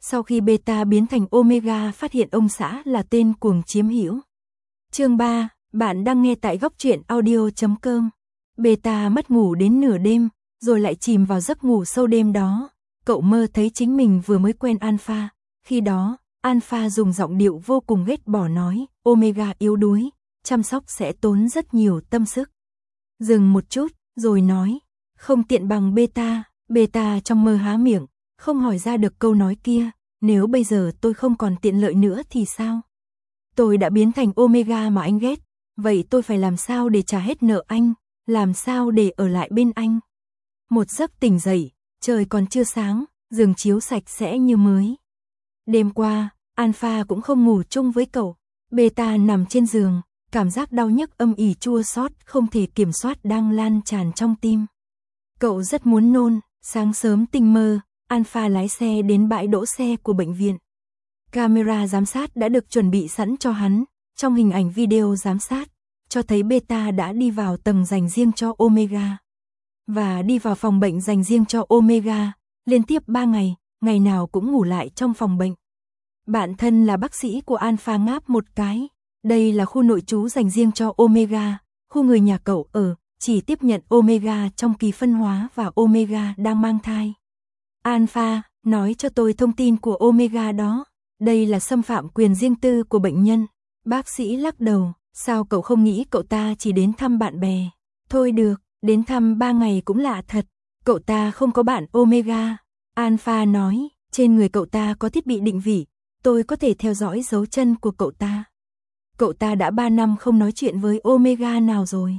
Sau khi beta biến thành omega phát hiện ông xã là tên cuồng chiếm hữu. Chương 3, bạn đang nghe tại góc truyện audio.com. Beta mất ngủ đến nửa đêm, rồi lại chìm vào giấc ngủ sâu đêm đó. Cậu mơ thấy chính mình vừa mới quen Alpha. Khi đó, Alpha dùng giọng điệu vô cùng ghét bỏ nói, omega yếu đuối, chăm sóc sẽ tốn rất nhiều tâm sức. Dừng một chút, rồi nói, không tiện bằng beta. Beta trong mơ há miệng, không hỏi ra được câu nói kia, nếu bây giờ tôi không còn tiện lợi nữa thì sao? Tôi đã biến thành omega mà anh ghét, vậy tôi phải làm sao để trả hết nợ anh, làm sao để ở lại bên anh? Một giấc tỉnh dậy, trời còn chưa sáng, giường chiếu sạch sẽ như mới. Đêm qua, Alpha cũng không ngủ chung với cậu, beta nằm trên giường, cảm giác đau nhức âm ỉ chua xót không thể kiểm soát đang lan tràn trong tim. Cậu rất muốn nôn, sáng sớm tinh mơ, Alpha lái xe đến bãi đỗ xe của bệnh viện. Camera giám sát đã được chuẩn bị sẵn cho hắn, trong hình ảnh video giám sát, cho thấy beta đã đi vào tầng dành riêng cho omega. Và đi vào phòng bệnh dành riêng cho omega, liên tiếp 3 ngày, ngày nào cũng ngủ lại trong phòng bệnh. Bạn thân là bác sĩ của Alpha ngáp một cái, đây là khu nội trú dành riêng cho omega, khu người nhà cậu ở, chỉ tiếp nhận omega trong kỳ phân hóa và omega đang mang thai. Alpha, nói cho tôi thông tin của omega đó, đây là xâm phạm quyền riêng tư của bệnh nhân. Bác sĩ lắc đầu, sao cậu không nghĩ cậu ta chỉ đến thăm bạn bè? Thôi được, đến thăm 3 ngày cũng lạ thật, cậu ta không có bạn omega. Alpha nói, trên người cậu ta có thiết bị định vị, tôi có thể theo dõi dấu chân của cậu ta. Cậu ta đã 3 năm không nói chuyện với omega nào rồi.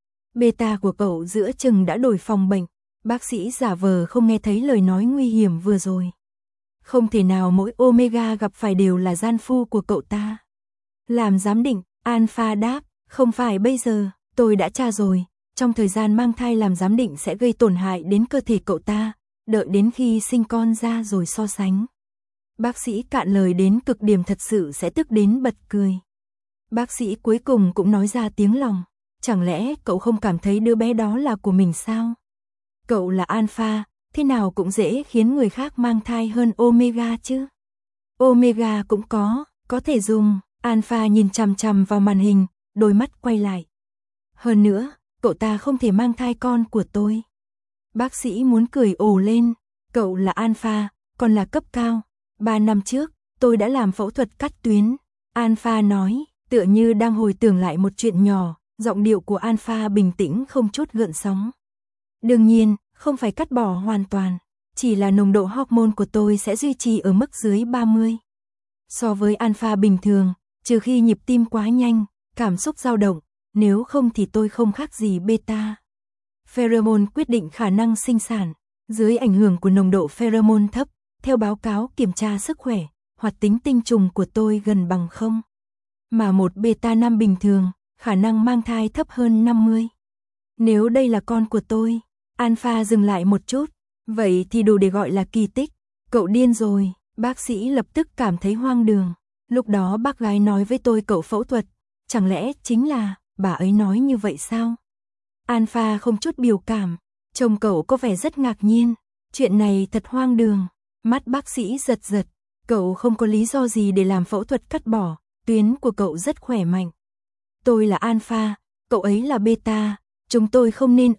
Beta của cậu giữa chừng đã đổi phòng bệnh, bác sĩ giả vờ không nghe thấy lời nói nguy hiểm vừa rồi. Không thể nào mỗi omega gặp phải đều là gian phu của cậu ta. Làm giám định, Alpha đáp, không phải bây giờ, tôi đã tra rồi, trong thời gian mang thai làm giám định sẽ gây tổn hại đến cơ thể cậu ta, đợi đến khi sinh con ra rồi so sánh. Bác sĩ cạn lời đến cực điểm thật sự sẽ tức đến bật cười. Bác sĩ cuối cùng cũng nói ra tiếng lòng, chẳng lẽ cậu không cảm thấy đứa bé đó là của mình sao? Cậu là Alpha, thế nào cũng dễ khiến người khác mang thai hơn omega chứ. Omega cũng có thể dùng. Alpha nhìn chằm chằm vào màn hình, đôi mắt quay lại. Hơn nữa, cậu ta không thể mang thai con của tôi. Bác sĩ muốn cười ồ lên, cậu là Alpha, còn là cấp cao. 3 năm trước, tôi đã làm phẫu thuật cắt tuyến. Alpha nói, tựa như đang hồi tưởng lại một chuyện nhỏ, giọng điệu của Alpha bình tĩnh không chút gợn sóng. Đương nhiên, không phải cắt bỏ hoàn toàn, chỉ là nồng độ hormone của tôi sẽ duy trì ở mức dưới 30. So với Alpha bình thường, trừ khi nhịp tim quá nhanh, cảm xúc dao động, nếu không thì tôi không khác gì beta. Pheromone quyết định khả năng sinh sản, dưới ảnh hưởng của nồng độ pheromone thấp, theo báo cáo kiểm tra sức khỏe, hoạt tính tinh trùng của tôi gần bằng 0. Mà một beta nam bình thường, khả năng mang thai thấp hơn 50. Nếu đây là con của tôi, Alpha dừng lại một chút, vậy thì đủ để gọi là kỳ tích. Cậu điên rồi, bác sĩ lập tức cảm thấy hoang đường. Lúc đó bác gái nói với tôi cậu phẫu thuật, chẳng lẽ chính là bà ấy nói như vậy sao? Alpha không chút biểu cảm, chồng cậu có vẻ rất ngạc nhiên, chuyện này thật hoang đường. Mắt bác sĩ giật giật, cậu không có lý do gì để làm phẫu thuật cắt bỏ, tuyến của cậu rất khỏe mạnh. Tôi là Alpha, cậu ấy là beta, chúng tôi không nên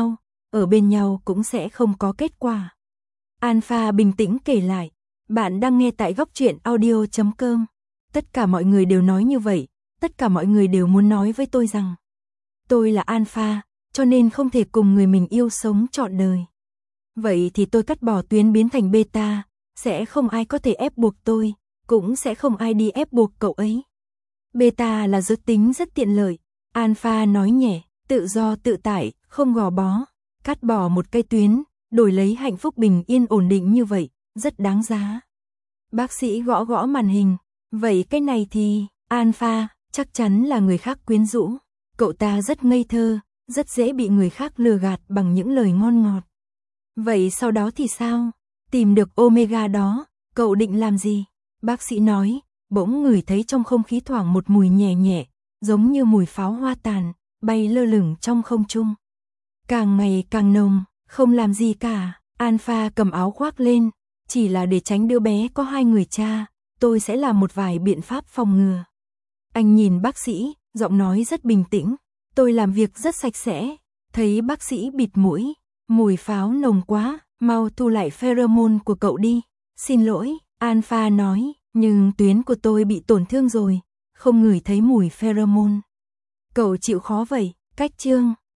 ở bên nhau cũng sẽ không có kết quả. Alpha bình tĩnh kể lại, bạn đang nghe tại góc truyện audio.com. Tất cả mọi người đều nói như vậy, tất cả mọi người đều muốn nói với tôi rằng tôi là Alpha, cho nên không thể cùng người mình yêu sống trọn đời. Vậy thì tôi cắt bỏ tuyến biến thành beta, sẽ không ai có thể ép buộc tôi, cũng sẽ không ai đi ép buộc cậu ấy. Beta là giới tính rất tiện lợi, Alpha nói nhẹ, tự do tự tại, không gò bó, cắt bỏ một cây tuyến, đổi lấy hạnh phúc bình yên ổn định như vậy, rất đáng giá. Bác sĩ gõ gõ màn hình, vậy cái này thì, Alpha, chắc chắn là người khác quyến rũ. Cậu ta rất ngây thơ, rất dễ bị người khác lừa gạt bằng những lời ngon ngọt. Vậy sau đó thì sao? Tìm được omega đó, cậu định làm gì? Bác sĩ nói, bỗng ngửi thấy trong không khí thoảng một mùi nhẹ nhẹ, giống như mùi pháo hoa tàn, bay lơ lửng trong không trung. Càng ngày càng nồng, không làm gì cả, Alpha cầm áo khoác lên, Chỉ là để tránh đứa bé có hai người cha, tôi sẽ làm một vài biện pháp phòng ngừa. Anh nhìn bác sĩ, giọng nói rất bình tĩnh. Tôi làm việc rất sạch sẽ. Thấy bác sĩ bịt mũi. Mùi pháo nồng quá, mau thu lại pheromone của cậu đi. Xin lỗi, Alpha nói, nhưng tuyến của tôi bị tổn thương rồi, không ngửi thấy mùi pheromone. Cậu chịu khó vậy, cách chương.